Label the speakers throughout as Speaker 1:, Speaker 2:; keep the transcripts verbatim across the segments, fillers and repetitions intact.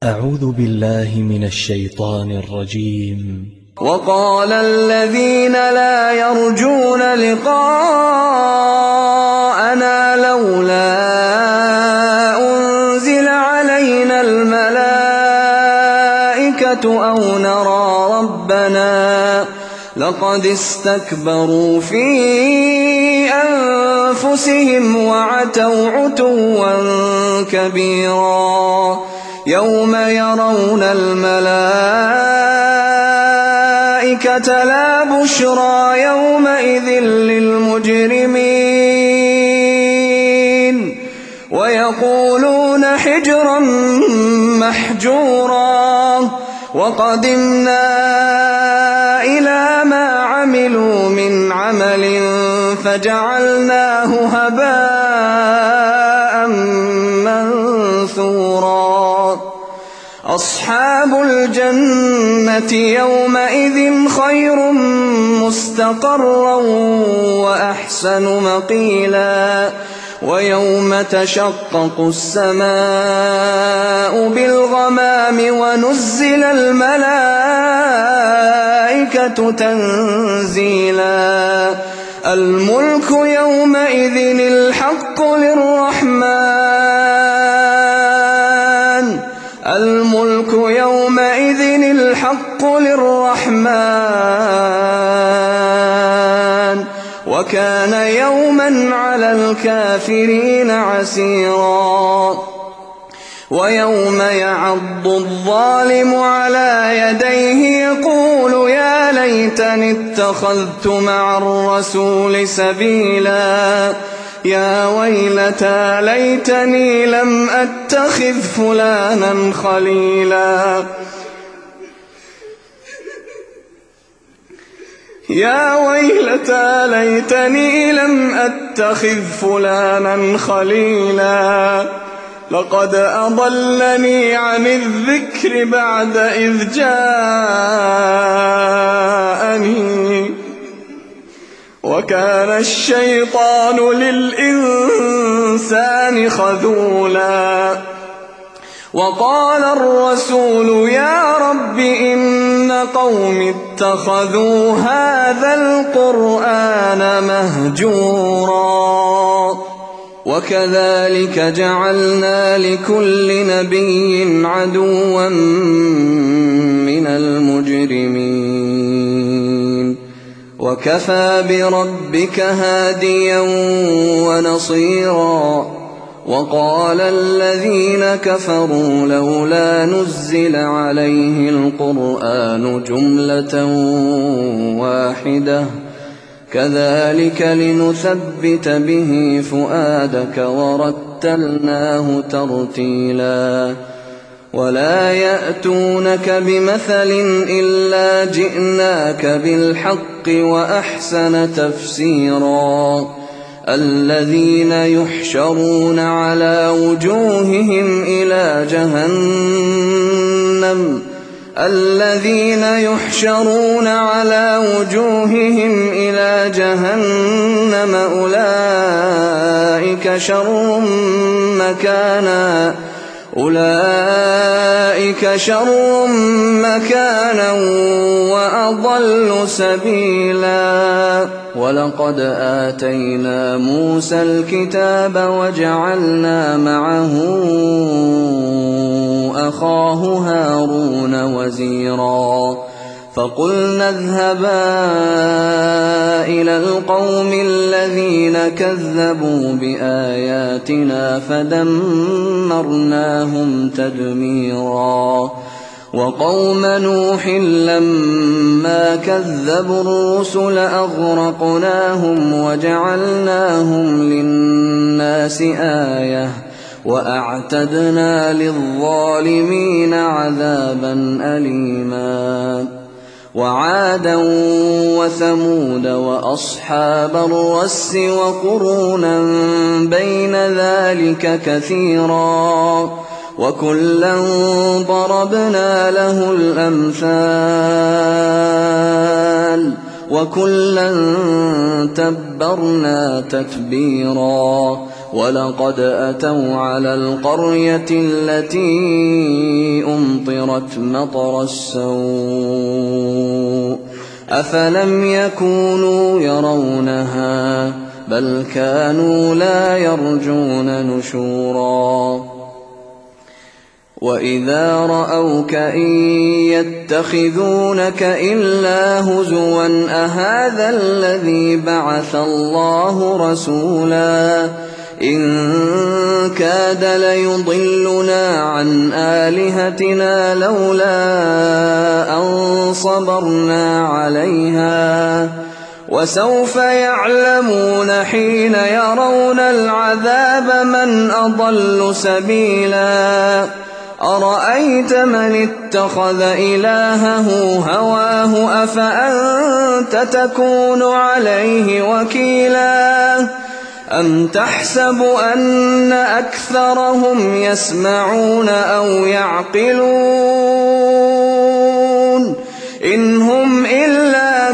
Speaker 1: أعوذ بالله من الشيطان الرجيم.
Speaker 2: وقال الذين لا يرجون لقاءنا لولا أنزل علينا الملائكة أو نرى ربنا لقد استكبروا في أنفسهم وعتوا عتوا كبيرا يوم يرون الملائكة لا بشرى يومئذ للمجرمين ويقولون حجرا محجورا وقدمنا إلى ما عملوا من عمل فجعلناه هباء منثورا أصحاب الجنة يومئذ خير مستقرا وأحسن مقيلا ويوم تشقق السماء بالغمام ونزل الملائكة تنزيلا الملك يومئذ الحق للرحمن الملك يومئذ الحق للرحمن وكان يوما على الكافرين عسيرا ويوم يعض الظالم على يديه يقول يا ليتني اتخذت مع الرسول سبيلا يا ويلتى ليتني لم أتخذ فلانا خليلا يا ويلتى ليتني لم أتخذ فلانا خليلا لقد أضلني عن الذكر بعد إذ جاءني وكان الشيطان للإنسان خذولا وقال الرسول يا رب إن قوم اتخذوا هذا القرآن مهجورا وكذلك جعلنا لكل نبي عدوا من المجرمين وكفى بربك هاديا ونصيرا وقال الذين كفروا لولا نزل عليه القرآن جملة واحدة كذلك لنثبت به فؤادك ورتلناه ترتيلا ولا يأتونك بمثل إلا جئناك بالحق وأحسن تفسيرا الذين يحشرون على وجوههم إلى جهنم الذين يحشرون على وجوههم إلى جهنم أولئك شر مكانا أولئك شر مكانا وأضل سبيلا ولقد آتينا موسى الكتاب وجعلنا معه أخاه هارون وزيرا فقلنا اذهبا إلى القوم الذين كذبوا بآياتنا فدمرناهم تدميرا وقوم نوح لما كذبوا الرسل أغرقناهم وجعلناهم للناس آية وأعتدنا للظالمين عذابا أليما وعادا وثمود وأصحاب الرس وقرونا بين ذلك كثيرا وكلا ضربنا له الأمثال وكلا تبرنا تتبيرا ولقد أتوا على القرية التي أُمْطِرَتْ مَطَرَ السَّوْءِ أَفَلَمْ يَكُونُوا يَرَوْنَهَا بَلْ كَانُوا لَا يَرْجُونَ نُشُورًا وَإِذَا رَأَوْكَ إِن يَتَّخِذُونَكَ إِلَّا هُزُوًا أَهَٰذَا الَّذِي بَعَثَ اللَّهُ رَسُولًا إِن كَادَ لَيُضِلُّنَا عَنْ آلِهَتِنَا لَوْلَا أَن صَبَرْنَا عَلَيْهَا وَسَوْفَ يَعْلَمُونَ حِينَ يَرَوْنَ الْعَذَابَ مَنْ أَضَلُّ سَبِيلًا أَرَأَيْتَ مَنِ اتَّخَذَ إِلَٰهَهُ هَوَاهُ أَفَأَنتَ تَكُونُ عَلَيْهِ وَكِيلًا أَمْ تَحْسَبُ أَنَّ أَكْثَرَهُمْ يَسْمَعُونَ أَوْ يَعْقِلُونَ إِنْ هُمْ إِلَّا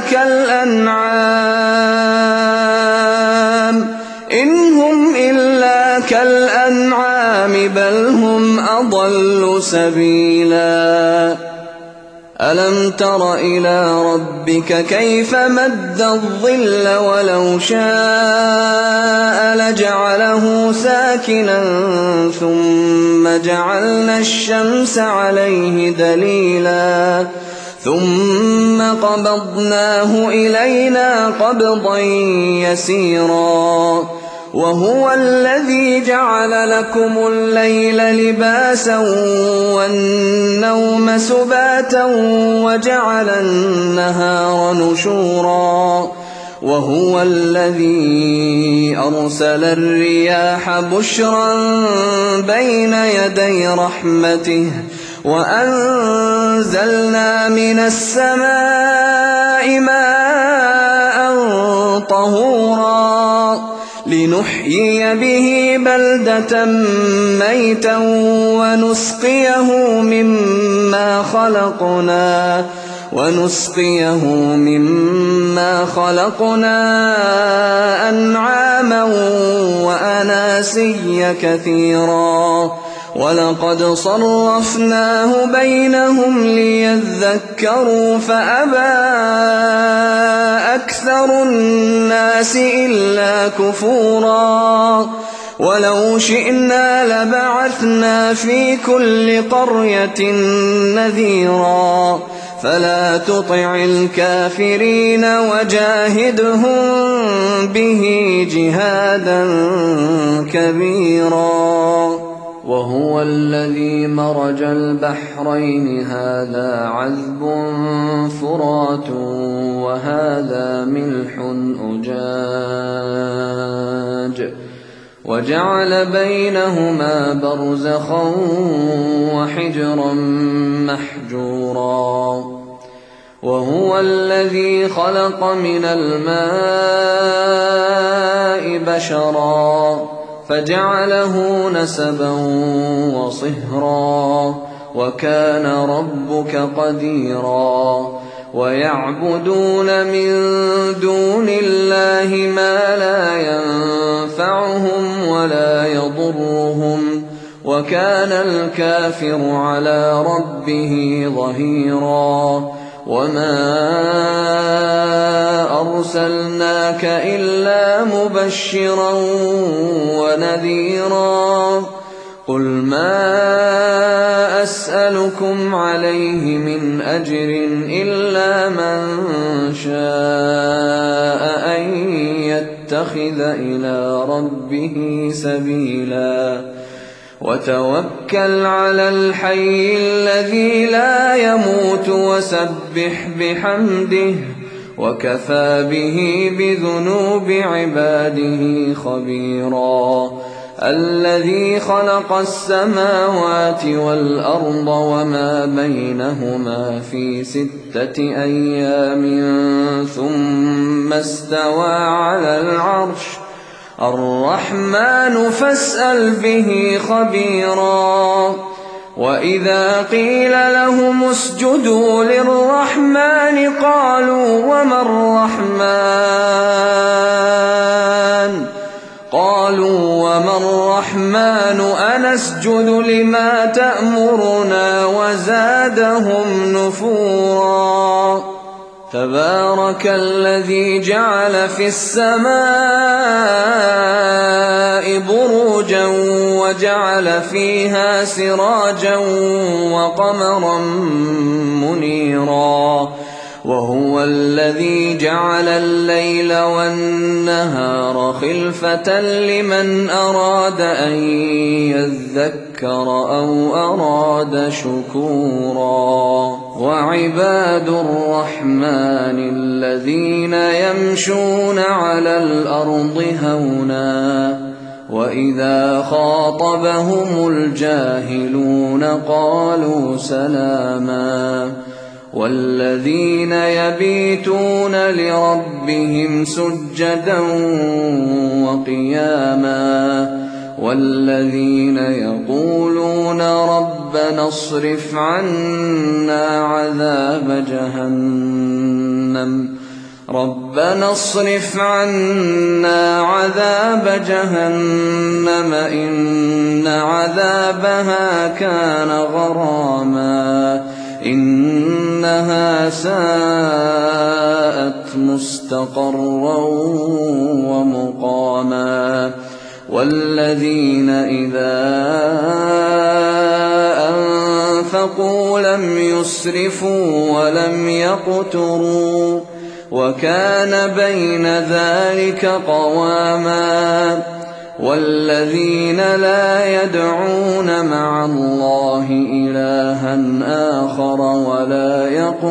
Speaker 2: كَالْأَنْعَامِ إِنْ هُمْ إِلَّا كَالْأَنْعَامِ بَلْ هُمْ أَضَلُّ سَبِيلًا أَلَمْ تَرَ إِلَىٰ رَبِّكَ كَيْفَ مَدَّ الظِّلَّ وَلَوْ شَاءَ لَجَعَلَهُ سَاكِنًا ثُمَّ جَعَلْنَا الشَّمْسَ عَلَيْهِ دَلِيلًا ثُمَّ قَبَضْنَاهُ إِلَيْنَا قَبْضًا يَسِيرًا وَهُوَ الَّذِي جَعَلَ لَكُمُ اللَّيْلَ لِبَاسًا وَالنَّوْمَ سُبَاتًا وَجَعَلَ النَّهَارَ نُشُورًا وَهُوَ الَّذِي أَرْسَلَ الرِّيَاحَ بُشْرًا بَيْنَ يَدَيْ رَحْمَتِهِ وَأَنزَلْنَا مِنَ السَّمَاءِ مَاءً طَهُورًا لِنُحْيِيَ بِهِ بَلْدَةً مَّيْتًا وَنُسْقِيَهُ مِمَّا خَلَقْنَا وَنُسْقِيَهُ مِمَّا خَلَقْنَا أَنْعَامًا وَأَنَاسِيَّ كَثِيرًا وَلَقَدْ صَرَّفْنَاهُ بَيْنَهُمْ لِيَذَّكَّرُوا فَأَبَىٰ أَكْثَرُ النَّاسِ إِلَّا كُفُورًا وَلَوْ شِئْنَا لَبَعَثْنَا فِي كُلِّ قَرْيَةٍ نَّذِيرًا فَلَا تُطِعِ الْكَافِرِينَ وَجَاهِدْهُم بِهِ جِهَادًا كَبِيرًا وَهُوَ الَّذِي مَرَجَ الْبَحْرَيْنِ هَٰذَا عَذْبٌ فُرَاتٌ وَهَٰذَا مِلْحٌ أُجَاجٌ وَجَعَلَ بَيْنَهُمَا بَرْزَخًا وَحِجْرًا مَّحْجُورًا وَهُوَ الَّذِي خَلَقَ مِنَ الْمَاءِ بَشَرًا فَجَعَلَهُ نَسَبًا وَصِهْرًا وَكَانَ رَبُّكَ قَدِيرًا وَيَعْبُدُونَ مِن دُونِ اللَّهِ مَا لَا يَنفَعُهُمْ وَلَا يَضُرُّهُمْ وَكَانَ الْكَافِرُ عَلَىٰ رَبِّهِ ظَهِيرًا وَمَا أَرْسَلْنَاكَ إِلَّا مُبَشِّرًا وَنَذِيرًا قُلْ مَا أَسْأَلُكُمْ عَلَيْهِ مِنْ أَجْرٍ إِلَّا مَن شَاءَ أَن يَتَّخِذَ إِلَىٰ رَبِّهِ سَبِيلًا وَتَوَكَّلْ عَلَى الْحَيِّ الَّذِي لَا يَمُوتُ وَسَبِّحْ بِحَمْدِهِ وَكَفَىٰ بِهِ بِذُنُوبِ عِبَادِهِ خَبِيرًا الَّذِي خَلَقَ السَّمَاوَاتِ وَالْأَرْضَ وَمَا بَيْنَهُمَا فِي سِتَّةِ أَيَّامٍ ثُمَّ اسْتَوَىٰ عَلَى الْعَرْشِ الرَّحْمَٰنُ فَاسْأَلْ بِهِ خَبِيرًا وَإِذَا قِيلَ لَهُمُ اسْجُدُوا لِلرَّحْمَٰنِ قَالُوا وَمَا الرَّحْمَٰنُ قَالُوا وَمَا الرَّحْمَٰنُ أَنَسْجُدُ لِمَا تَأْمُرُنَا وزادهم نفورا تبارك الذي جعل في السماء بروجا وجعل فيها سراجا وقمرا منيرا وهو الذي جعل الليل والنهار خلفة لمن أراد أن يذكر أو أراد شكورا وعباد الرحمن الذين يمشون على الأرض هونا وإذا خاطبهم الجاهلون قالوا سلاما والذين يبيتون لربهم سجدا وقياما والذين يقولون ربنا اصرف عنا عذاب جهنم ربنا اصرف عنا عذاب جهنم إن عذابها كان غراما إنها ساءت مستقرا ومقاما والذين إذا أنفقوا لم يسرفوا ولم يقتروا وكان بين ذلك قواما والذين لا يدعون مع الله إلها آخر ولا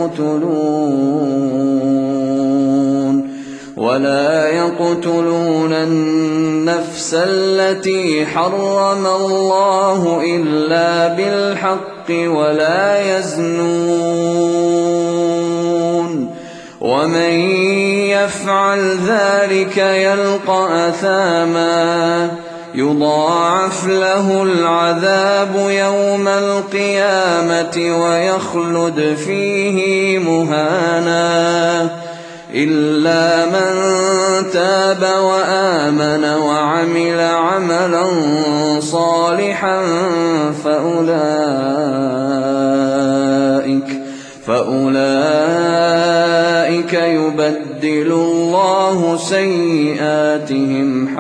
Speaker 2: يقتلون ولا يقتلون النفس التي حرم الله إلا بالحق ولا يزنون ومن يفعل ذلك يلقى أثاما يضاعف له العذاب يوم القيامة ويخلد فيه مهانا إلا من تاب وآمن وعمل عملا صالحا فأولئك فأولئك يبدل الله سيئاتهم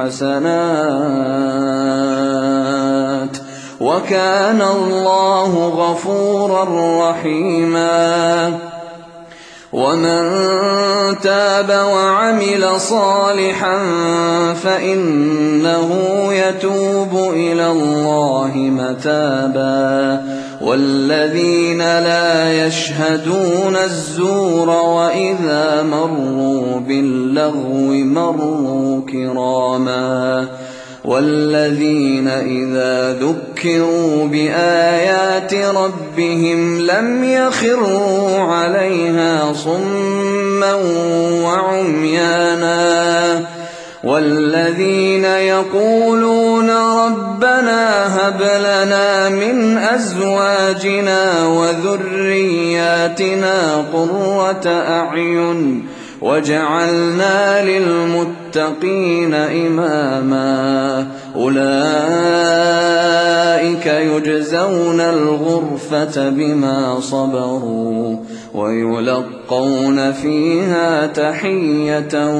Speaker 2: حسنات وكان الله غفورا رحيما ومن تاب وعمل صالحا فإنه يتوب إلى الله متابا والذين لا يشهدون الزور وإذا مروا باللغو مروا كراما والذين إذا ذكروا بآيات ربهم لم يخروا عليها صما وعميانا والذين يقولون ربنا هب لنا من أزواجنا وذرياتنا قرة أعين وجعلنا للمتقين إماما أولئك يجزون الغرفة بما صبروا ويلقون فيها تحية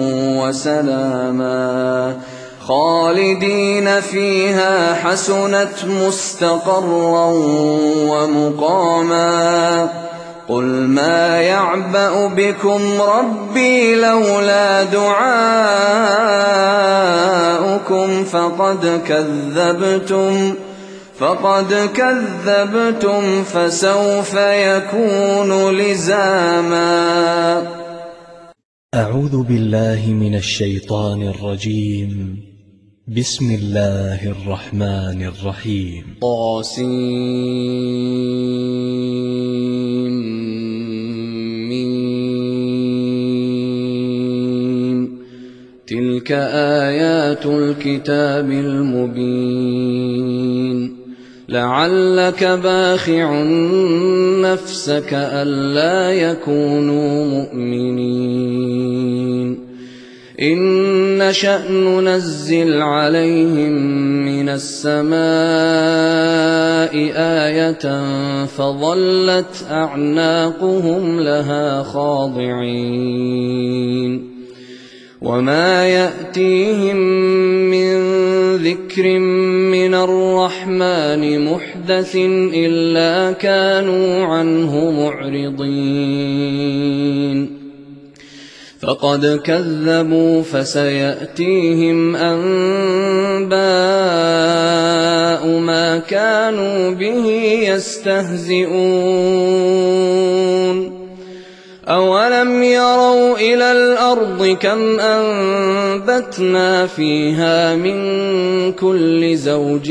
Speaker 2: وسلاما خالدين فيها حسنت مستقرا ومقاما قل ما يعبأ بكم ربي لولا دعاؤكم فقد كذبتم فقد كذبتم فسوف يكون لزاما.
Speaker 1: أعوذ بالله من الشيطان الرجيم. بسم الله الرحمن الرحيم.
Speaker 2: طاسين تلك آيات الكتاب المبين لعلك باخع نفسك ألا يكونوا مؤمنين إن نشأ ننزل عليهم من السماء آية فظلت أعناقهم لها خاضعين وما يأتيهم من ذكر من الرحمن محدث إلا كانوا عنه معرضين فقد كذبوا فسيأتيهم أنباء ما كانوا به يستهزئون أولم يروا إلى الأرض كم أنبتنا فيها من كل زوج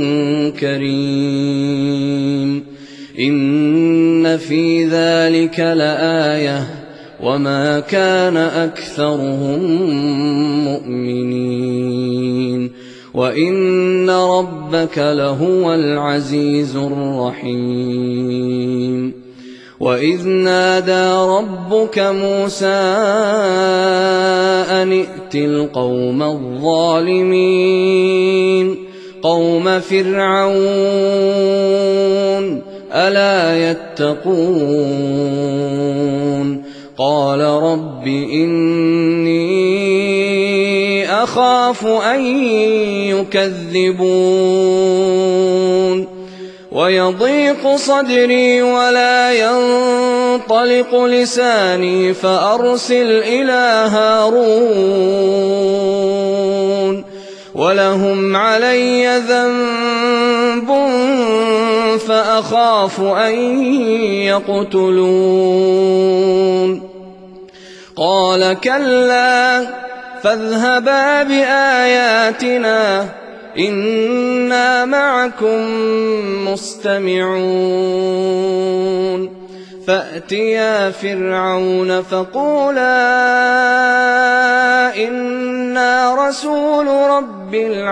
Speaker 2: كريم إن في ذلك لآية وما كان أكثرهم مؤمنين وإن ربك لهو العزيز الرحيم وإذ نادى ربك موسى أن ائت القوم الظالمين قوم فرعون ألا يتقون قال رب إني أخاف أن يكذبون ويضيق صدري ولا ينطلق لساني فأرسل إلى هارون ولهم علي ذنب فأخاف أن يقتلون قال كلا فاذهبا بآياتنا إنا معكم مستمعون فأتيا فرعون فقولا إنا رسول رب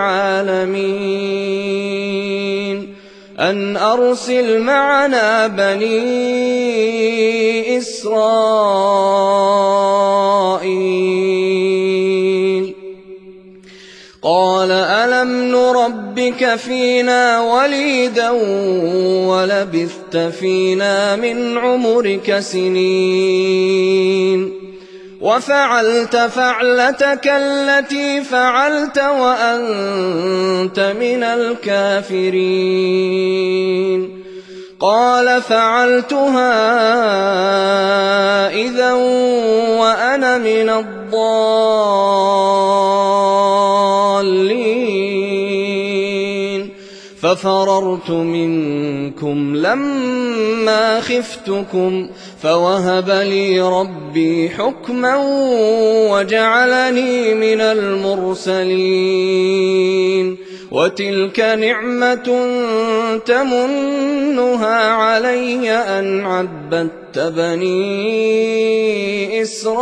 Speaker 2: العالمين أن أرسل معنا بني إسرائيل قال ألم نربك فينا وليدا ولبثت فينا من عمرك سنين وفعلت فعلتك التي فعلت وأنت من الكافرين قال فعلتها إذا وأنا من الضالين ففررت منكم لما خفتكم فوهب لي ربي حكما وجعلني من المرسلين وتلك نعمة تمنها علي أن عبدت بني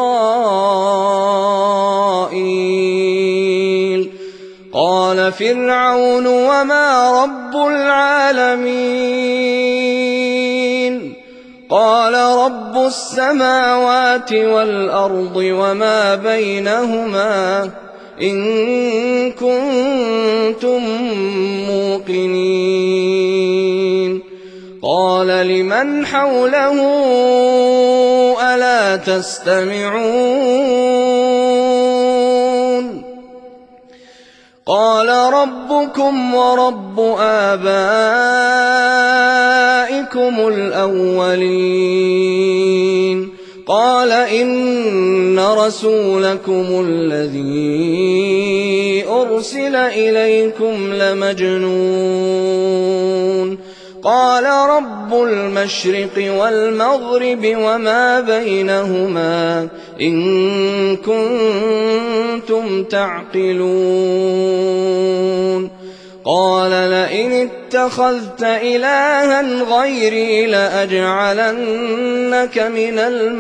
Speaker 2: إسرائيل قال فرعون وما رب العالمين قال رب السماوات والأرض وما بينهما إن كنتم موقنين قال لمن حوله ألا تستمعون قال ربكم ورب آبائكم الأولين قال إن رسولكم الذي أرسل إليكم لمجنون قال رب المشرق والمغرب وما بينهما إن كنتم تعقلون قال لئن اتخذت إلها غيري لأجعلنك من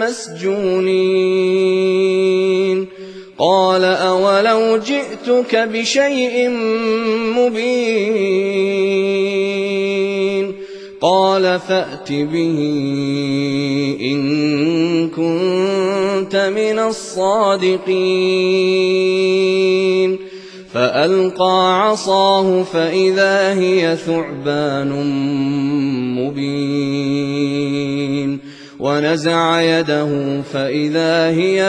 Speaker 2: المسجونين قال أولو جئتك بشيء مبين قال فأت به إن كنت من الصادقين فألقى عصاه فإذا هي ثعبان مبين ونزع يده فإذا هي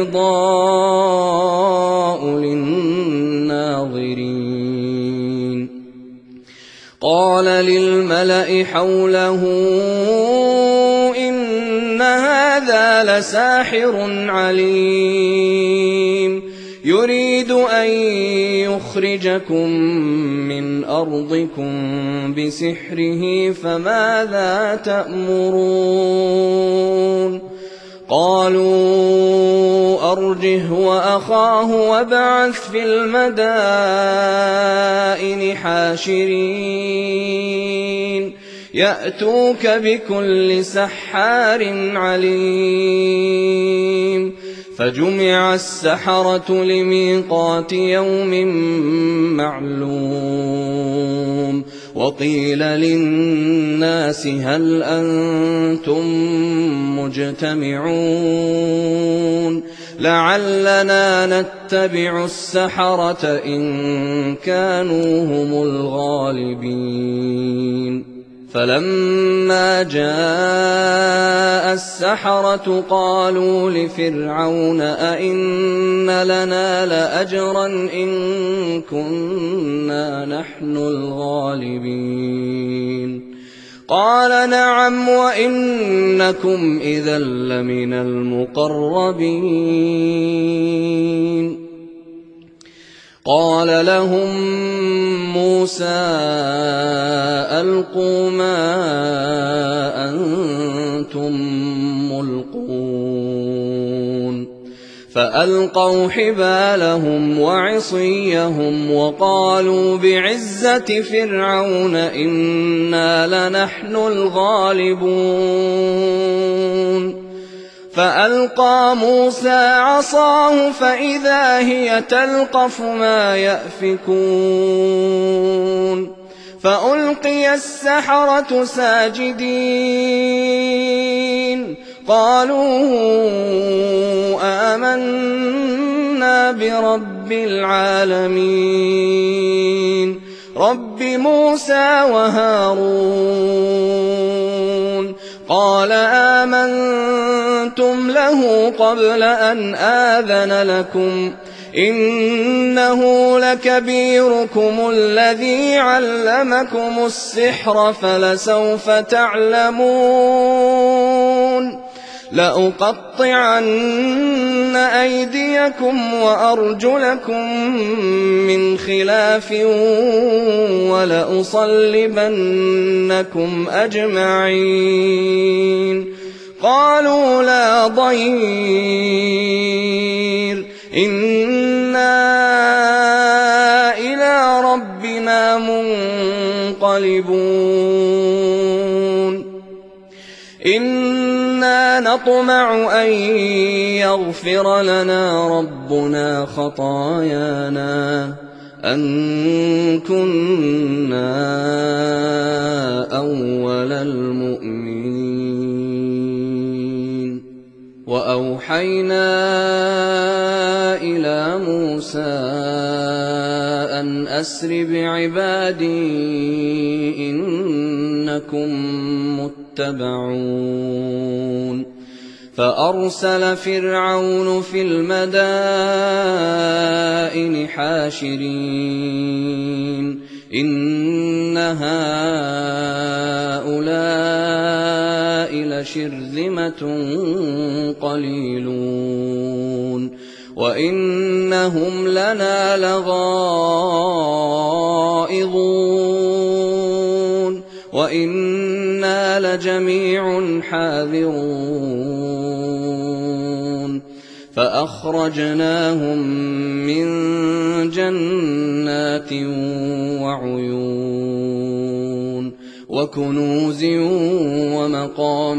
Speaker 2: بيضاء للناظرين قال للملأ حوله إن هذا لساحر عليم يريد أن يخرجكم من أرضكم بسحره فماذا تأمرون قالوا أرجه وأخاه وابعث في المدائن حاشرين يأتوك بكل سحار عليم فجمع السحرة لميقات يوم معلوم وقيل للناس هل أنتم مجتمعون لعلنا نتبع السحرة إن كانوا هم الغالبين فلما جاء السحرة قالوا لفرعون أئن لنا لأجرا إن كنا نحن الغالبين قال نعم وإنكم إذا لمن المقربين قال لهم موسى ألقوا ما أنتم ملقون فألقوا حبالهم وعصيهم وقالوا بعزة فرعون إنا لنحن الغالبون فألقى موسى عصاه فإذا هي تلقف ما يأفكون فألقي السحرة ساجدين قالوا آمنا برب العالمين رب موسى وهارون قال آمنتم له قبل أن آذن لكم إنه لكبيركم الذي علمكم السحر فلسوف تعلمون لأقطعن أيديكم وأرجلكم من خلاف ولأصلبنكم أجمعين قالوا لا ضير إنا إلى ربنا منقلبون إنا نطمع أن يغفر لنا ربنا خطايانا أن كنا أول المؤمنين وأوحينا إلى موسى أن أسر بعبادي إنكم متبعون فأرسل فرعون في المدائن حاشرين إن هؤلاء لشرذمة قليلون وإنهم لنا لغائظون وإنا لجميع حاذرون فأخرجناهم من جنات وعيون وكنوز ومقام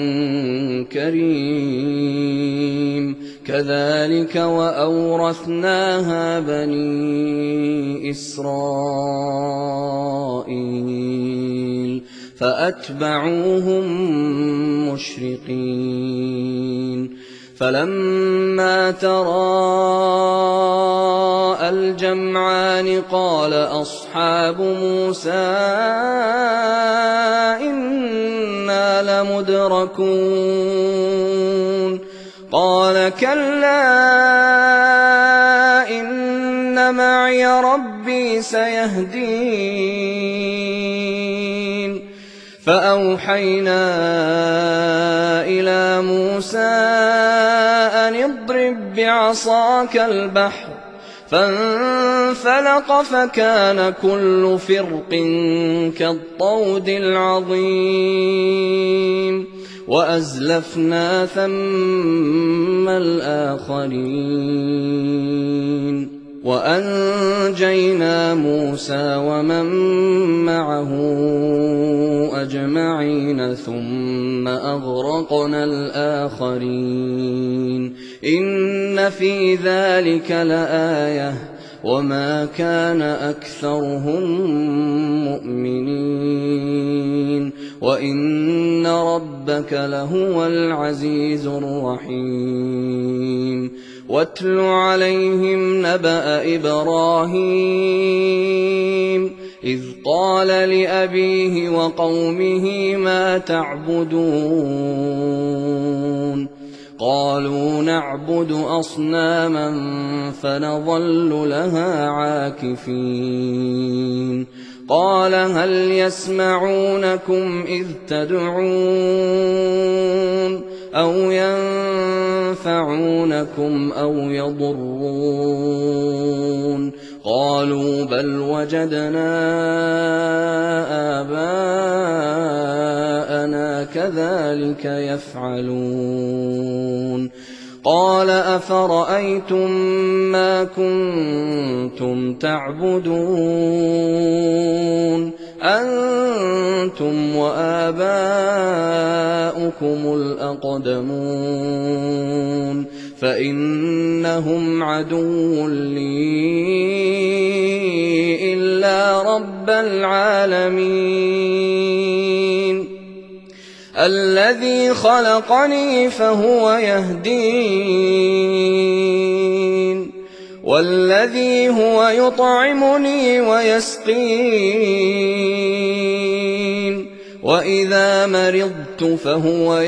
Speaker 2: كريم كذلك وأورثناها بني إسرائيل فأتبعوهم مشرقين فلما تراءى الجمعان قال أصحاب موسى إنا لمدركون قال كلا إن معي ربي سيهدين فأوحينا إلى موسى أن اضرب بعصاك البحر فانفلق فكان كل فرق كالطود العظيم وأزلفنا ثم الآخرين وأنجينا موسى ومن معه أجمعين ثم أغرقنا الآخرين إن في ذلك لآية وما كان أكثرهم مؤمنين وإن ربك لهو العزيز الرحيم واتل عليهم نبأ إبراهيم إذ قال لأبيه وقومه ما تعبدون قالوا نعبد أصناما فنظل لها عاكفين قال هل يسمعونكم إذ تدعون أو ينفعونكم أو يضرون قالوا بل وجدنا آباءنا كذلك يفعلون قال أفرأيتم ما كنتم تعبدون أنتم وآباؤكم الأقدمون فإنهم عدو لي إلا رب العالمين الذي خلقني فهو يهدين والذي هو يطعمني ويسقين وإذا مرضت فهو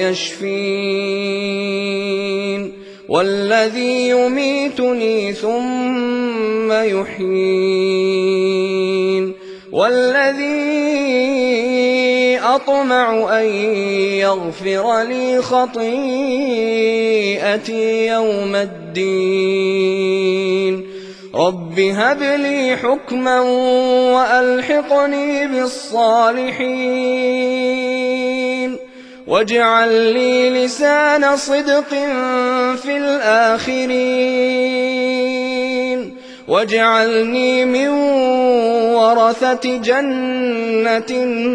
Speaker 2: يشفين والذي يميتني ثم يحيين والذي أطمع أن يغفر لي خطيئتي يوم الدين رب هب لي حكما وألحقني بالصالحين واجعل لي لسان صدق في الآخرين واجعلني من ورثة جنة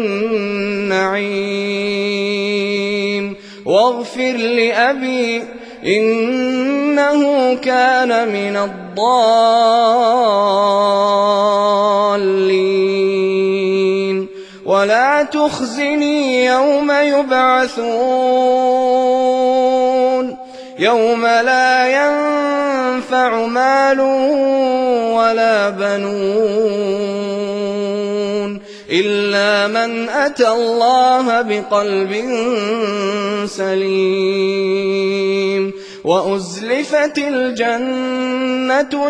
Speaker 2: النعيم واغفر لأبي إنه كان من الضالين ولا تخزني يوم يبعثون يوم لا ينفع مال ولا بنون إلا من أتى الله بقلب سليم وأزلفت الجنة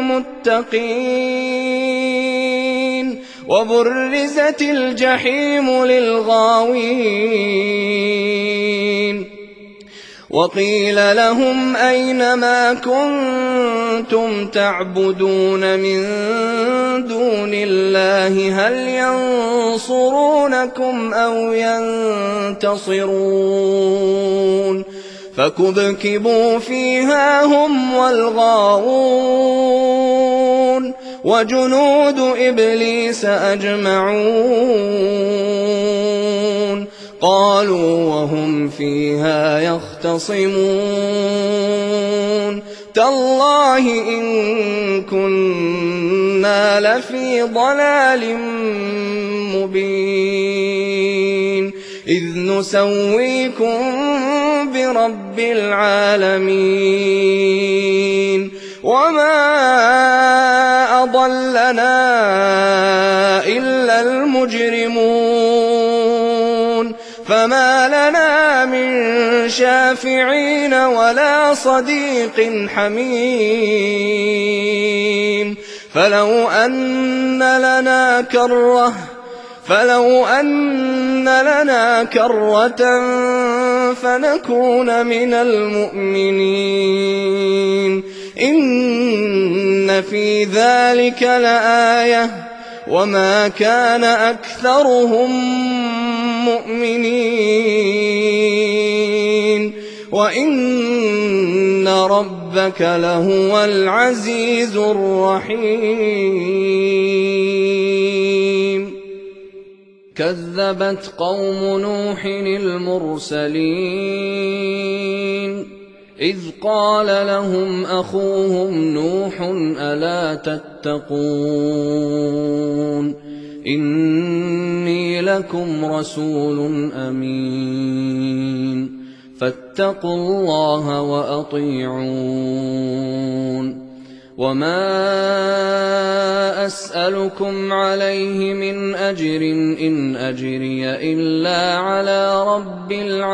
Speaker 2: للمتقين وبرزت الجحيم للغاوين وقيل لهم أين ما كنتم تعبدون من دون الله هل ينصرونكم أو ينتصرون فكبكبوا فيها هم والغاوون وجنود إبليس أجمعون قالوا وهم فيها يختصمون تالله إن كنا لفي ضلال مبين إذ نسويكم برب العالمين وما أضلنا إلا المجرمون فما لنا من شافعين ولا صديق حميم فلو أن لنا كرة فلو أن لنا كرة فنكون من المؤمنين إن في ذلك لآية وما كان أكثرهم مؤمنين وإن ربك لهو العزيز الرحيم كذبت قوم نوح المرسلين إذ قال لهم أخوهم نوح ألا تتقون إني لكم رسول أمين فاتقوا الله وأطيعون وما أسألكم عليه من أجر إن أجري إلا على رب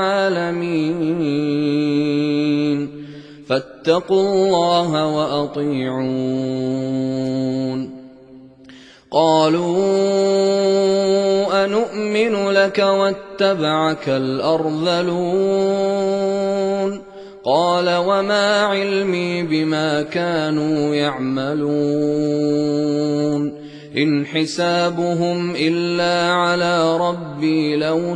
Speaker 2: العالمين فاتقوا الله وأطيعون قالوا أنؤمن لك واتبعك الأرذلون قال وما علمي بما كانوا يعملون إن حسابهم إلا على ربي لو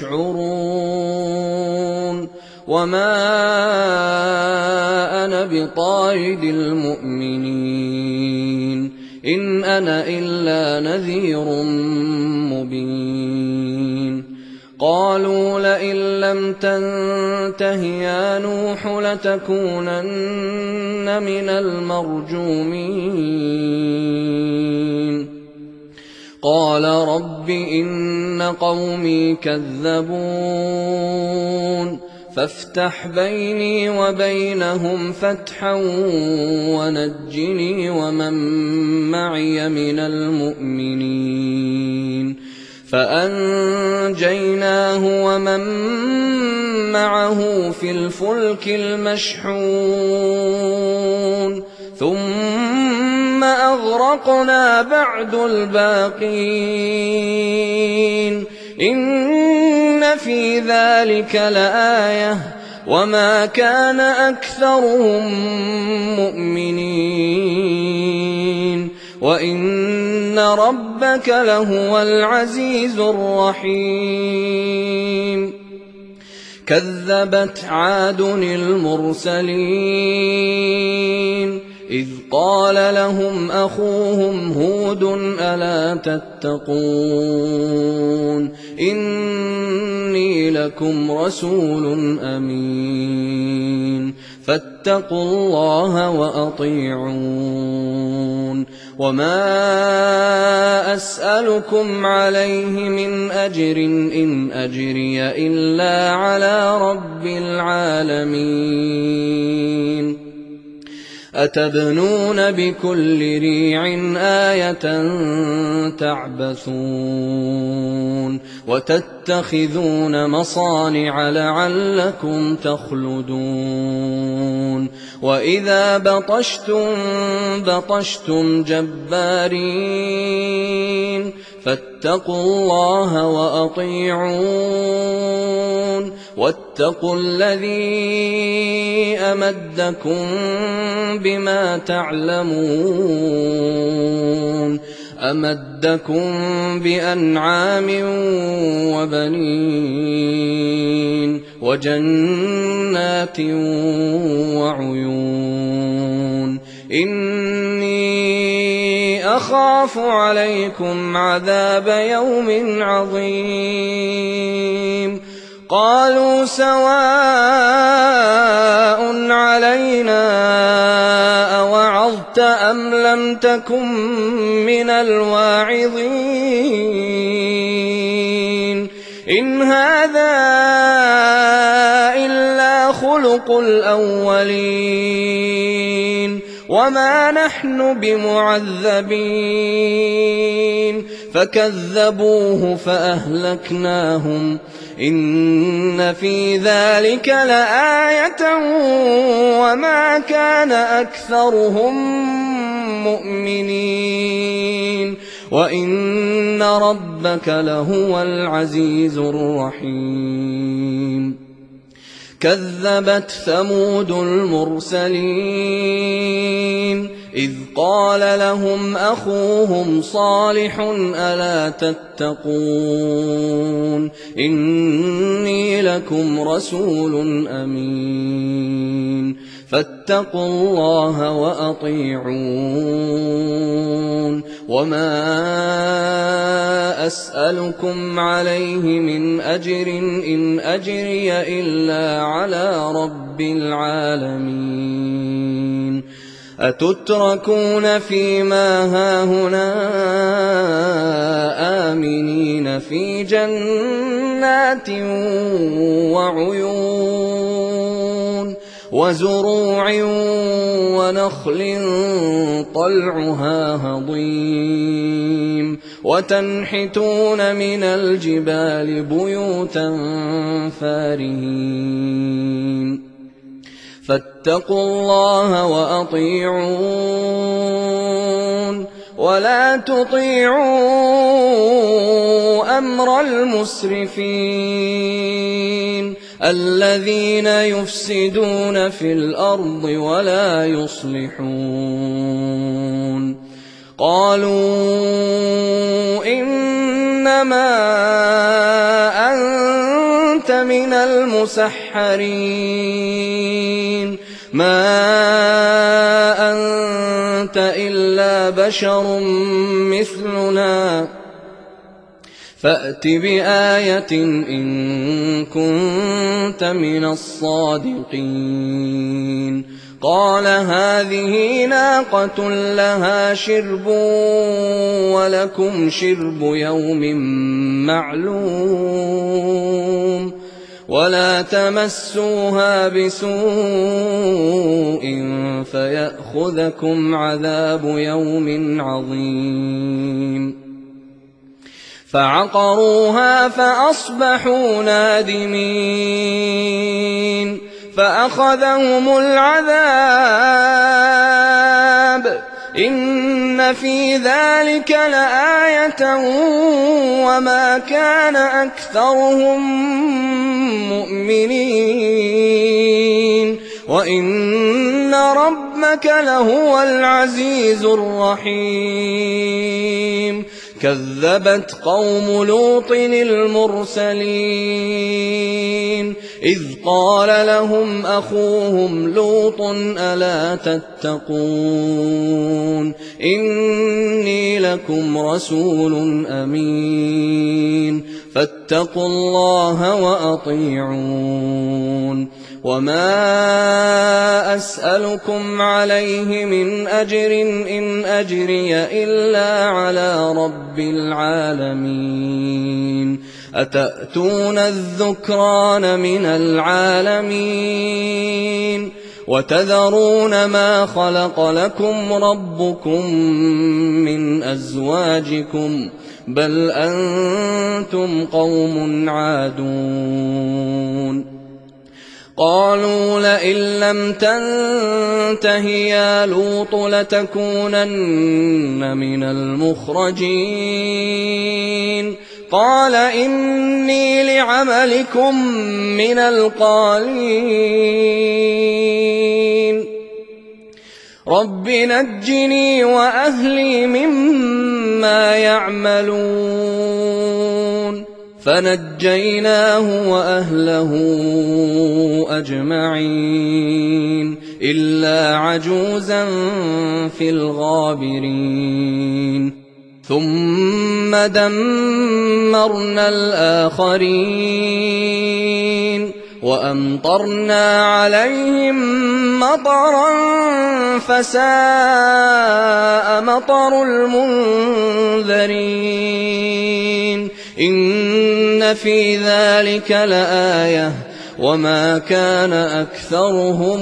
Speaker 2: تشعرون وما أنا بطارد المؤمنين إن أنا إلا نذير مبين قالوا لئن لم تنته يا نوح لتكونن من المرجومين قال رب إن قومي كذبون فافتح بيني وبينهم فتحا ونجني ومن معي من المؤمنين فأنجيناه ومن معه في الفلك المشحون ثم أغرقنا بعد الباقين إن في ذلك لآية وما كان أكثرهم مؤمنين وإن ربك لهو العزيز الرحيم كذبت عاد المرسلين إذ قال لهم أخوهم هود ألا تتقون إني لكم رسول أمين فاتقوا الله وأطيعون وما أسألكم عليه من أجر إن أجري إلا على رب العالمين أتبنون بكل ريع آية تعبثون وتتخذون مصانع لعلكم تخلدون وإذا بطشتم بطشتم جبارين فاتقوا الله وأطيعون واتقوا الذي أمدكم بما تعلمون أمدكم بأنعام وبنين وجنات وعيون إني أخاف عليكم عذاب يوم عظيم قالوا سواء علينا أوعظت أم لم تكن من الواعظين إن هذا خُلُقُ الْأَوَّلِينَ وَمَا نَحْنُ بِمُعَذَّبِينَ فَكَذَّبُوهُ فَأَهْلَكْنَاهُمْ إِنَّ فِي ذَلِكَ لَآيَةً وَمَا كَانَ أَكْثَرُهُم مُّؤْمِنِينَ وَإِنَّ رَبَّكَ لَهُوَ الْعَزِيزُ الرَّحِيمُ كَذَّبَتْ ثَمُودُ الْمُرْسَلِينَ إِذْ قَالَ لَهُمْ أَخُوهُمْ صَالِحٌ أَلَا تَتَّقُونَ إِنِّي لَكُمْ رَسُولٌ أَمِينٌ فَاتَّقُوا اللَّهَ وَأَطِيعُونِ وَمَا أَسْأَلُكُمْ عَلَيْهِ مِنْ أَجْرٍ إِنْ أَجْرِيَ إِلَّا عَلَىٰ رَبِّ الْعَالَمِينَ أَتُتْرَكُونَ فِيمَا هَاهُنَا آمِنِينَ فِي جَنَّاتٍ وَعُيُونٍ وَزُرُوعٍ وَنَخْلٍ طَلْعُهَا هَضِيمٌ وَتَنْحِتُونَ مِنَ الْجِبَالِ بُيُوتًا فَارِهِينَ فَاتَّقُوا اللَّهَ وَأَطِيعُونِ وَلَا تُطِيعُوا أَمْرَ الْمُسْرِفِينَ الَّذِينَ يُفْسِدُونَ فِي الْأَرْضِ وَلَا يُصْلِحُونَ قَالُوا إِنَّمَا أَنتَ مِنَ الْمُسَحَّرِينَ مَا أَنتَ إِلَّا بَشَرٌ مِّثْلُنَا فَأْتِ بِآيَةٍ إِن كُنتَ مِنَ الصَّادِقِينَ قَالَ هَٰذِهِ نَاقَةٌ لَّهَا شِرْبٌ وَلَكُمْ شِرْبُ يَوْمٍ مَّعْلُومٍ وَلَا تَمَسُّوهَا بِسُوءٍ فَيَأْخُذَكُمْ عَذَابُ يَوْمٍ عَظِيمٍ فَعَقَرُوهَا فَأَصْبَحُوا نَادِمِينَ فَأَخَذَهُمُ الْعَذَابُ إِنَّ فِي ذَلِكَ لَآيَةً وَمَا كَانَ أَكْثَرُهُم مُّؤْمِنِينَ وَإِنَّ رَبَّكَ لَهُوَ الْعَزِيزُ الرَّحِيمُ كَذَّبَتْ قَوْمُ لُوطٍ الْمُرْسَلِينَ إِذْ قَالَ لَهُمْ أَخُوهُمْ لُوطٌ أَلَا تَتَّقُونَ إِنِّي لَكُمْ رَسُولٌ أَمِينٌ فَاتَّقُوا اللَّهَ وَأَطِيعُونِ وَمَا أَسْأَلُكُمْ عَلَيْهِ مِنْ أَجْرٍ إِنْ أَجْرِيَ إِلَّا عَلَىٰ رَبِّ الْعَالَمِينَ أَتَأْتُونَ الذُّكْرَانَ مِنَ الْعَالَمِينَ وَتَذَرُونَ مَا خَلَقَ لَكُمْ رَبُّكُم مِّنْ أَزْوَاجِكُمْ بَلْ أَنتُمْ قَوْمٌ عَادُونَ قَالُوا لَئِن لَّمْ تَنتَهِ يَا لُوطُ لَتَكُونَنَّ مِنَ الْمُخْرَجِينَ قَالَ إِنِّي لِعَمَلِكُم مِّنَ الْقَالِينَ رَبِّ نَجِّنِي وَأَهْلِي مِمَّا يَعْمَلُونَ فَنَجَّيْنَاهُ وَأَهْلَهُ أَجْمَعِينَ إِلَّا عَجُوزًا فِي الْغَابِرِينَ ثُمَّ دَمَّرْنَا الْآخَرِينَ وَأَمْطَرْنَا عَلَيْهِم مَّطَرًا فَسَاءَ مَطَرُ الْمُنذَرِينَ إِنَّ فِي ذَلِكَ لَآيَةً وما كان أكثرهم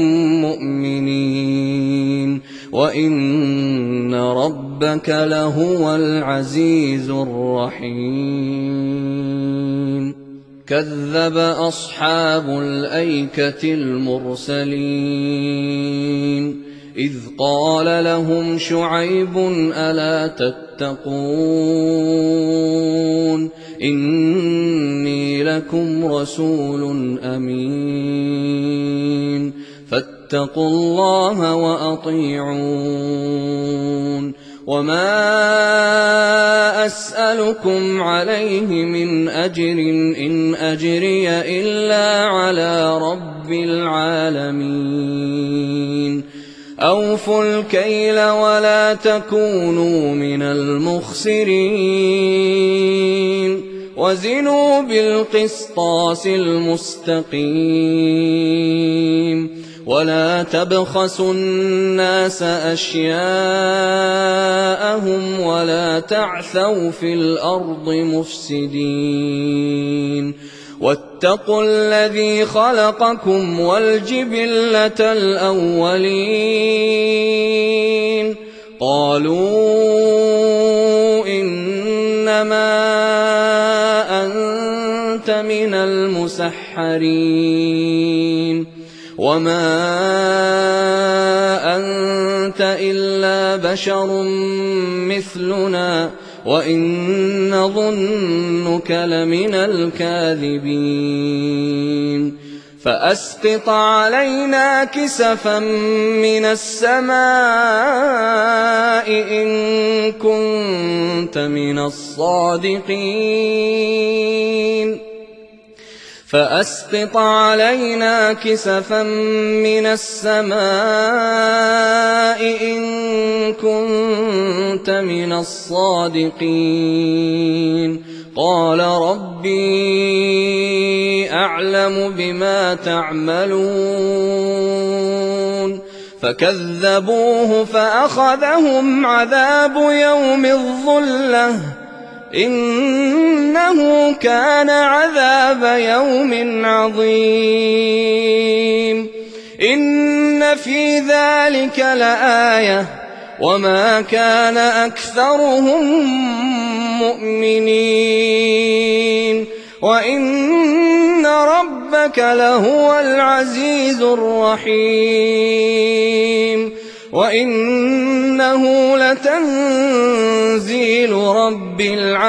Speaker 2: مؤمنين وإن ربك لهو العزيز الرحيم كذب أصحاب الأيكة المرسلين إذ قال لهم شعيب ألا تتقون إني لكم رسول أمين فاتقوا الله وأطيعون وما أسألكم عليه من أجر إن أجري إلا على رب العالمين أوفوا الكيل ولا تكونوا من المخسرين وزنوا بالقسطاس المستقيم ولا تبخسوا الناس أشياءهم ولا تعثوا في الأرض مفسدين واتقوا الذي خلقكم والجبلة الأولين قالوا إنما أنت من المسحرين وما أنت إلا بشر مثلنا وإن نظنك لمن الكاذبين فأسقط علينا كسفا من السماء إن كنت من الصادقين فأسقط علينا كسفا من السماء إن كنت من الصادقين قال ربي أعلم بما تعملون فكذبوه فأخذهم عذاب يوم الظلة إنه كان عذاب يوم عظيم إن في ذلك لآية وما كان أكثرهم مؤمنين وإن ربك لهو العزيز الرحيم وإنه لتنزيل رب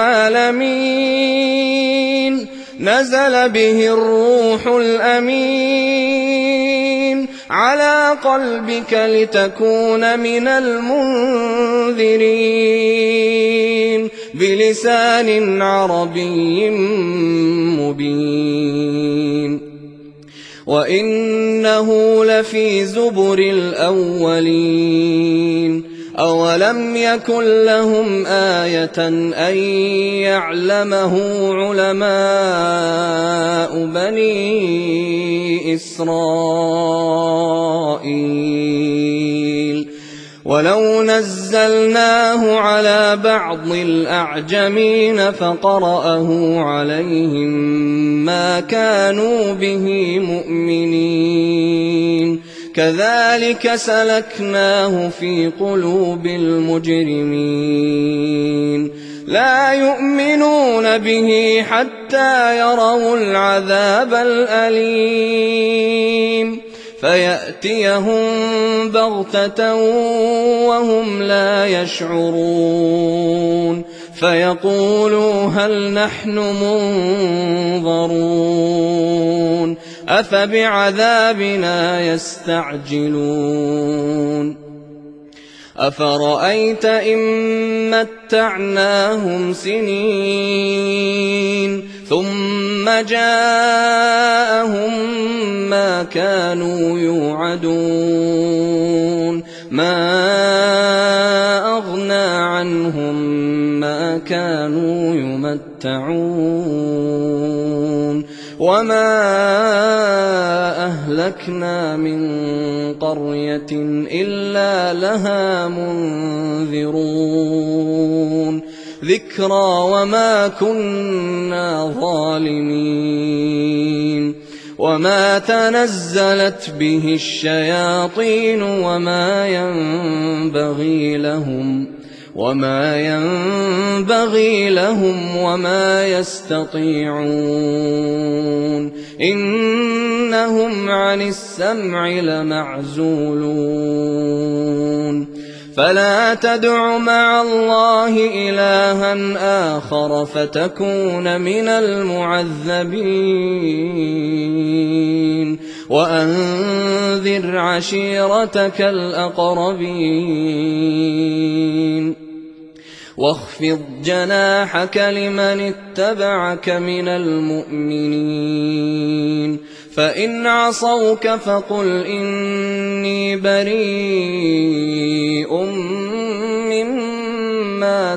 Speaker 2: العالمين نزل به الروح الأمين على قلبك لتكون من المنذرين بلسان عربي مبين وإنه لفي زبر الأولين أولم يكن لهم آية أن يعلمه علماء بني إسرائيل ولو نزلناه على بعض الأعجمين فقرأه عليهم ما كانوا به مؤمنين كذلك سلكناه في قلوب المجرمين لا يؤمنون به حتى يروا العذاب الأليم فيأتيهم بغتة وهم لا يشعرون فيقولوا هل نحن منظرون أفبعذابنا يستعجلون أفرأيت إن متعناهم سنين ثم جاءهم ما كانوا يوعدون ما أغنى عنهم ما كانوا يمتعون وما أهلكنا من قرية إلا لها منذرون ذكرى وما كنا ظالمين وما تنزلت به الشياطين وما ينبغي لهم وما ينبغي لهم وما يستطيعون إنهم عن السمع لمعزولون فلا تدع مع الله إلها آخر فتكون من المعذبين وأنذر عشيرتك الأقربين واخفض جناحك لمن اتبعك من المؤمنين فإن عصوك فقل إني بريء مما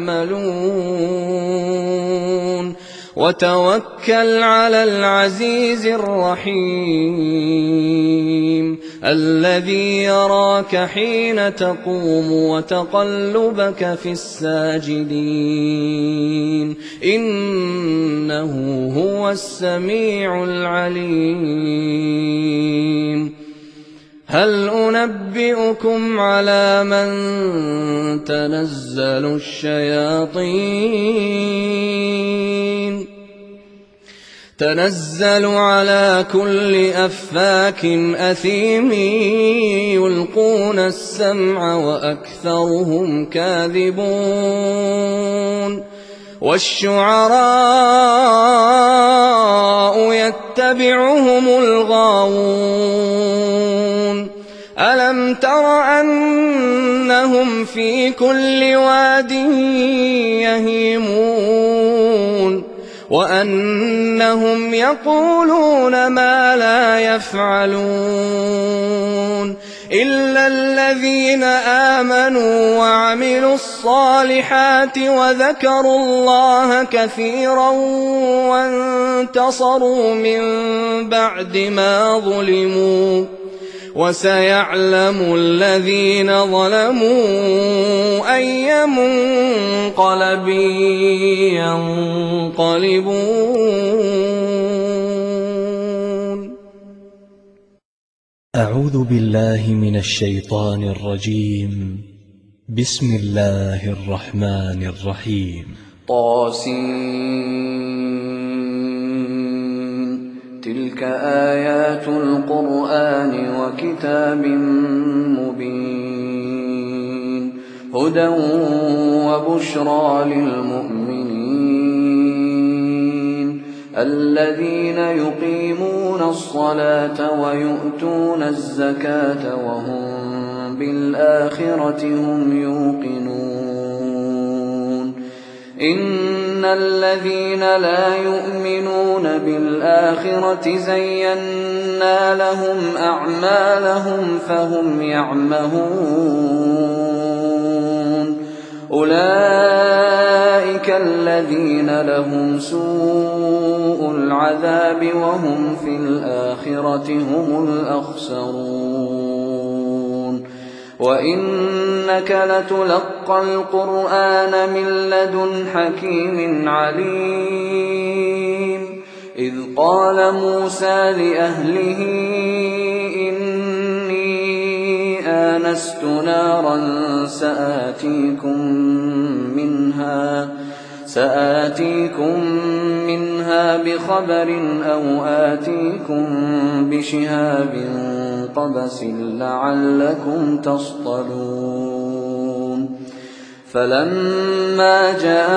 Speaker 2: تعملون وتوكل على العزيز الرحيم الذي يراك حين تقوم وتقلبك في الساجدين إنه هو السميع العليم هل أنبئكم على من تنزل الشياطين تنزل على كل أفاك أثيم يلقون السمع وأكثرهم كاذبون والشعراء يتبعهم الغاوون ألم تر أنهم في كل واد يهيمون وأنهم يقولون ما لا يفعلون إلا الذين آمنوا وعملوا الصالحات وذكروا الله كثيرا وانتصروا من بعد ما ظلموا وسيعلم الذين ظلموا أي منقلب ينقلبون.
Speaker 1: أعوذ بالله من الشيطان الرجيم. بسم الله الرحمن الرحيم.
Speaker 2: طاسين تلك آيات القرآن وكتاب مبين هدى وبشرى للمؤمنين الذين يقيمون الصلاة ويؤتون الزكاة وهم بالآخرة هم يوقنون إن الذين لا يؤمنون بالآخرة زينا لهم أعمالهم فهم يعمهون أولئك الذين لهم سوء العذاب وهم في الآخرة هم الأخسرون وإنك لتلقى القرآن من لدن حكيم عليم إذ قال موسى لأهله إني آنست نارا سآتيكم منها سآتيكم منها بخبر أو آتيكم بشهاب قبس لعلكم تصطلون فلما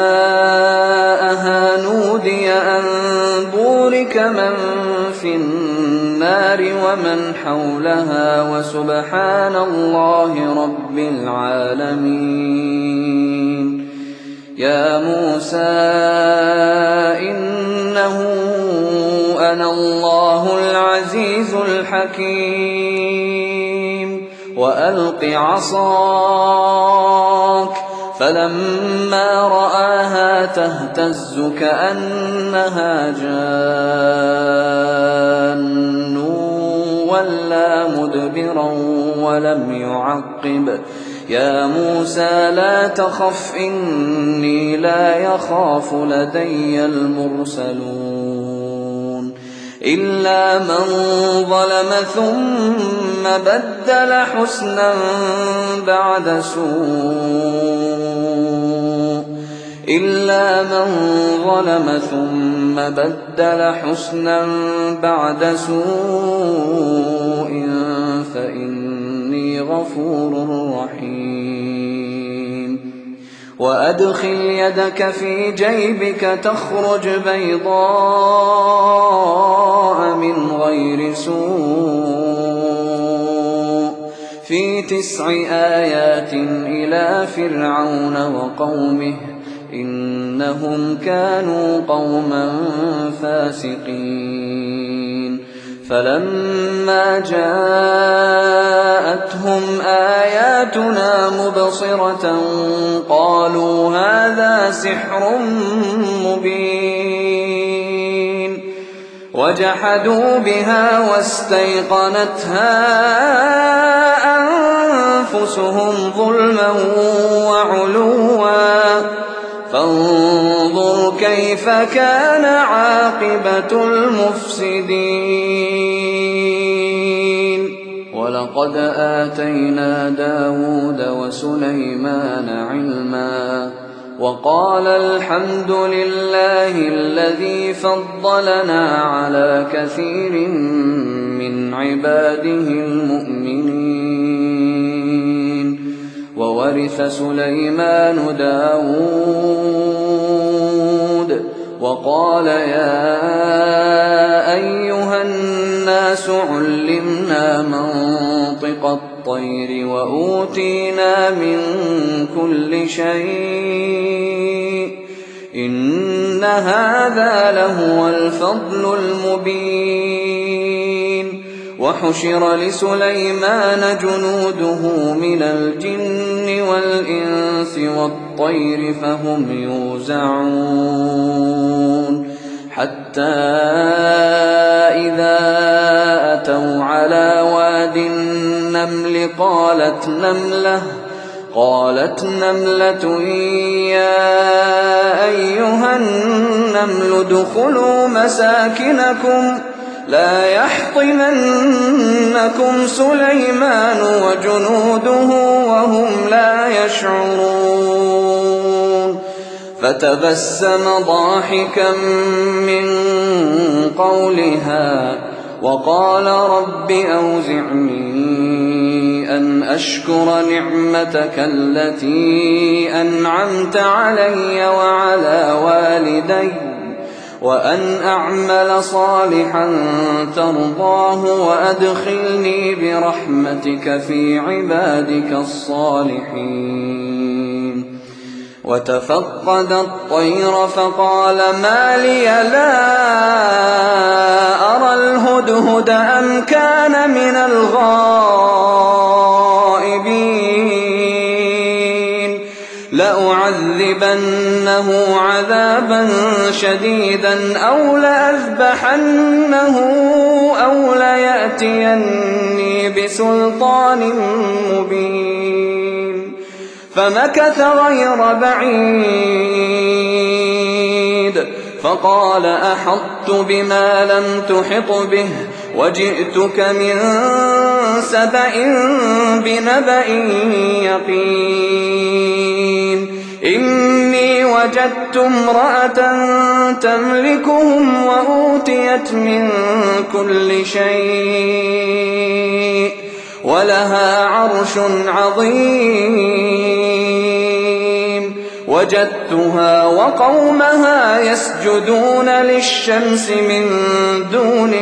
Speaker 2: جاءها نودي أن بورك من في النار ومن حولها وسبحان الله رب العالمين يا موسى إنه أنا الله العزيز الحكيم وألق عصاك فلما رآها تهتز كأنها جان ولا مدبرا ولم يعقب يا موسى لا تخف إني لا يخاف لدي المرسلون إلا من ظلم ثم بدل حسنا بعد سوء إلا من ظلم ثم بدل حسنا بعد سوء فإني غفور رحيم وأدخل يدك في جيبك تخرج بيضاء من غير سوء في تسع آيات إلى فرعون وقومه إنهم كانوا قوما فاسقين فلما جاءتهم آياتنا مبصرة قالوا هذا سحر مبين وجحدوا بها واستيقنتها أنفسهم ظلما وعلوا فانظر كيف كان عاقبة المفسدين ولقد آتينا داود وسليمان علما وقال الحمد لله الذي فضلنا على كثير من عباده المؤمنين وورث سليمان داود وقال يا أيها الناس علمنا منطق الطير وأوتينا من كل شيء إن هذا لهو الفضل المبين وحشر لسليمان جنوده من الجن والإنس والطير فهم يوزعون حتى إذا أتوا على واد النمل قالت نملة قالت نملة يا أيها النمل ادخلوا مساكنكم لا يحطمنكم سليمان وجنوده وهم لا يشعرون فتبسم ضاحكا من قولها وقال رب أوزعني أن أشكر نعمتك التي أنعمت علي وعلى والدي وأن أعمل صالحا ترضاه وأدخلني برحمتك في عبادك الصالحين وتفقد الطير فقال ما لي لا أرى الهدهد أم كان من الغائبين لأعذبنه عذابا شديدا أو لأذبحنه أو ليأتيني بسلطان مبين فمكث غير بعيد فقال أحطت بما لم تحط به وجئتك من سبأ بنبأ يقين إني وجدت امرأة تملكهم وأوتيت من كل شيء ولها عرش عظيم وجدتها وقومها يسجدون للشمس من دون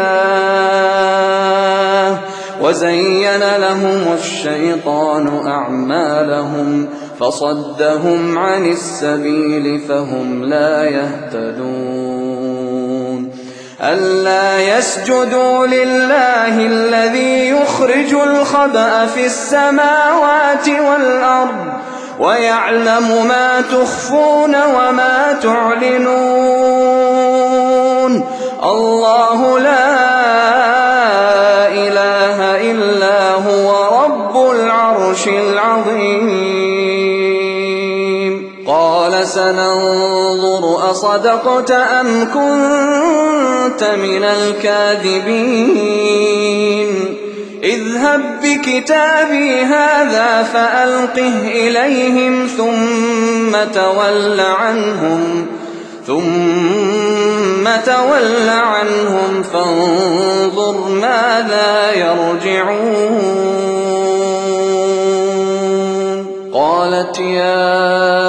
Speaker 2: الله وزين لهم الشيطان أعمالهم فصدهم عن السبيل فهم لا يهتدون ألا يسجدوا لله الذي يخرج الخبأ في السماوات والأرض ويعلم ما تخفون وما تعلنون الله لا إله إلا هو رب العرش العظيم قال سننظر أصدقت أم كنت من الكاذبين اذهب بكتابي هذا فألقه إليهم ثم تول عنهم ثم تول عنهم فانظر ماذا يرجعون قالت يا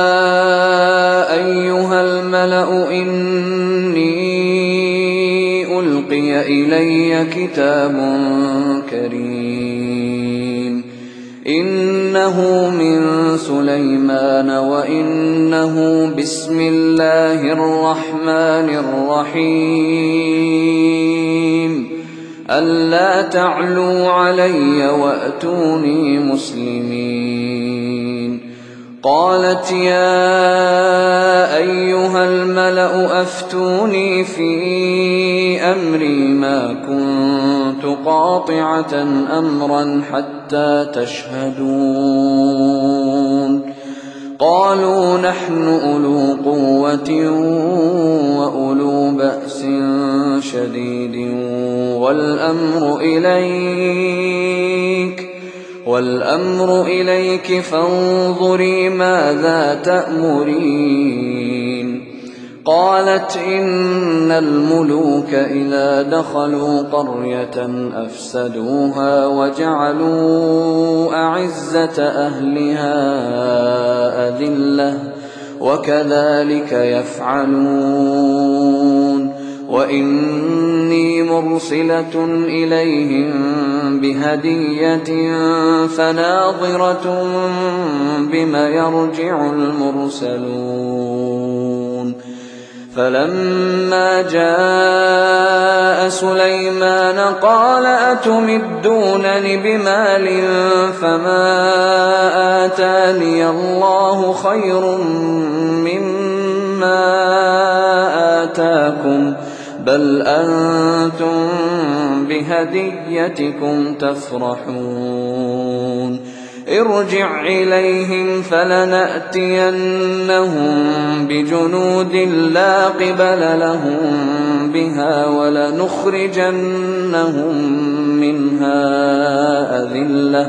Speaker 2: أيها الملأ إني ألقي إلي كتاب كريم إنه من سليمان وإنه بسم الله الرحمن الرحيم ألا تعلوا علي وأتوني مسلمين قالت يا أيها الملأ أفتوني في أمري ما كنت قاطعة أمرا حتى تشهدون قالوا نحن أولو قوة وأولو بأس شديد والأمر إليك والأمر إليك فانظري ماذا تأمرين قالت إن الملوك إذا دخلوا قرية أفسدوها وجعلوا أعزة أهلها أذلة وكذلك يفعلون وإني مرسلة إليهم بهدية فناظرة بما يرجع المرسلون فلما جاء سليمان قال أتمدونني بمال فما آتاني الله خير مما آتاكم بل أنتم بهديتكم تفرحون ارجع إليهم فلنأتينهم بجنود لا قبل لهم بها ولنخرجنهم منها أذلة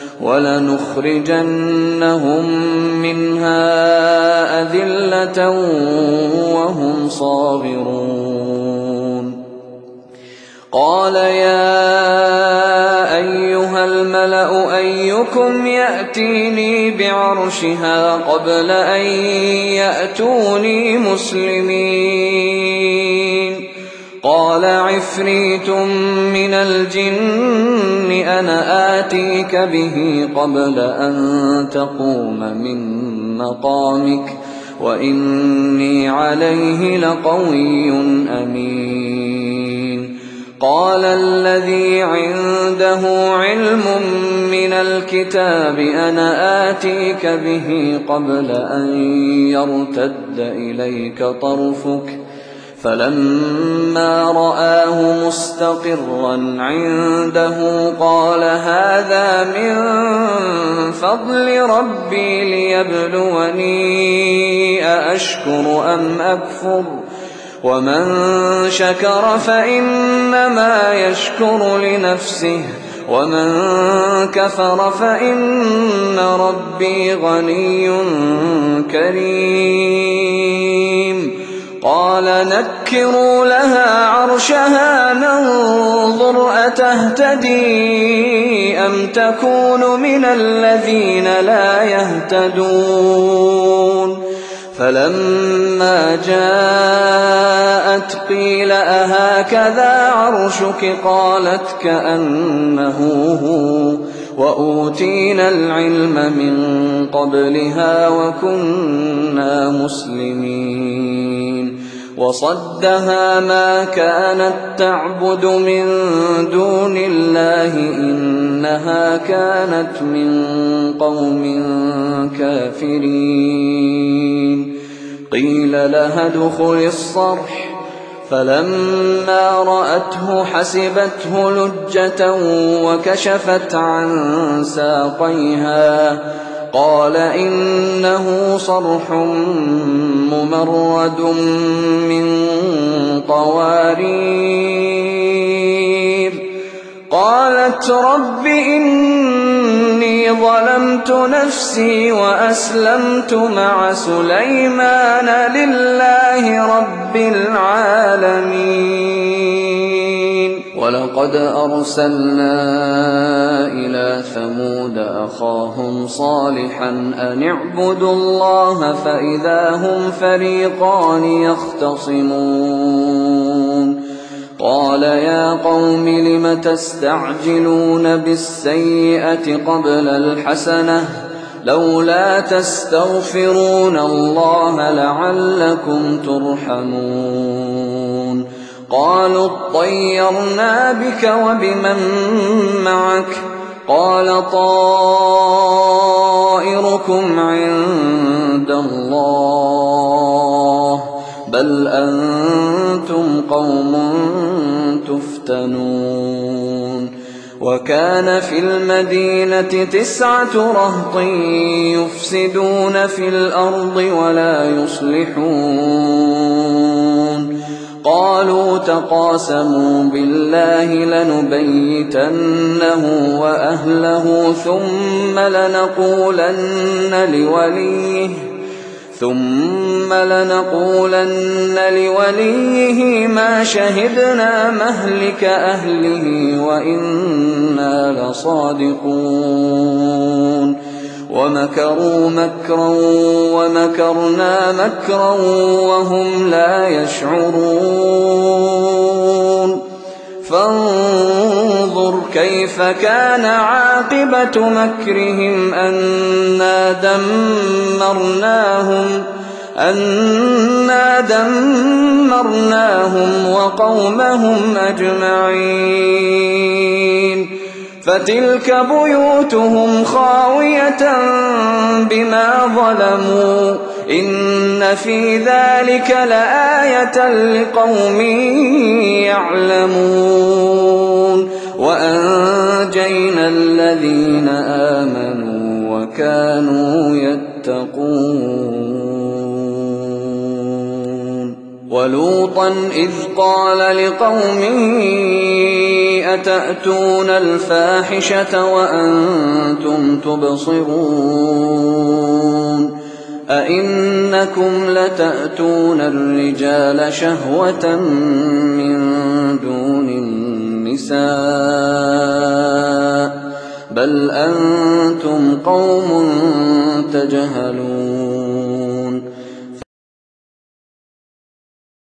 Speaker 2: ولنخرجنهم منها أذلة وهم صاغرون قال يا أيها الملأ أيكم يأتيني بعرشها قبل أن يأتوني مسلمين قال عفريت من الجن أنا آتيك به قبل أن تقوم من مقامك وإني عليه لقوي أمين قال الذي عنده علم من الكتاب أنا آتيك به قبل أن يرتد إليك طرفك فلما رآه مستقرا عنده قال هذا من فضل ربي ليبلوني أأشكر أم أكفر ومن شكر فإنما يشكر لنفسه ومن كفر فإن ربي غني كريم قال نكروا لها عرشها ننظر أتهتدي أم تكون من الذين لا يهتدون فلما جاءت قيل أهكذا عرشك قالت كأنه هو وأوتينا العلم من قبلها وكنا مسلمين وصدها ما كانت تعبد من دون الله إنها كانت من قوم كافرين قيل لها ادخل الصرح فلما رأته حسبته لجة وكشفت عن ساقيها قال إنه صرح ممرد من قوارير. قالت رب إني ظلمت نفسي وأسلمت مع سليمان لله رب العالمين. ولقد أرسلنا إلى ثمود أخاهم صالحا أن اعبدوا الله فإذا هم فريقان يختصمون. قال يا قوم لم تستعجلون بالسيئة قبل الحسنة لولا تستغفرون الله لعلكم ترحمون. قالوا اطيرنا بك وبمن معك قال طائركم عند الله بل أنتم قوم تفتنون. وكان في المدينة تسعة رهط يفسدون في الأرض ولا يصلحون. قالوا تقاسموا بالله لنبيتنه وأهله ثم لنقولن لوليه ثم لنقولن لوليه ما شهدنا مهلك أهله وإنا لصادقون. ومكروا مكرا ومكرنا مكرا وهم لا يشعرون. فانظر كيف كان عاقبة مكرهم أنا دمرناهم أنا دمرناهم وقومهم أجمعين. فتلك بيوتهم خاوية بما ظلموا إن في ذلك لآية لقوم يعلمون. وأنجينا الذين آمنوا وكانوا يتقون. ولوطا إذ قال لقومه أتأتون الفاحشة وأنتم تبصرون أئنكم لتأتون الرجال شهوة من دون النساء بل أنتم قوم تجهلون.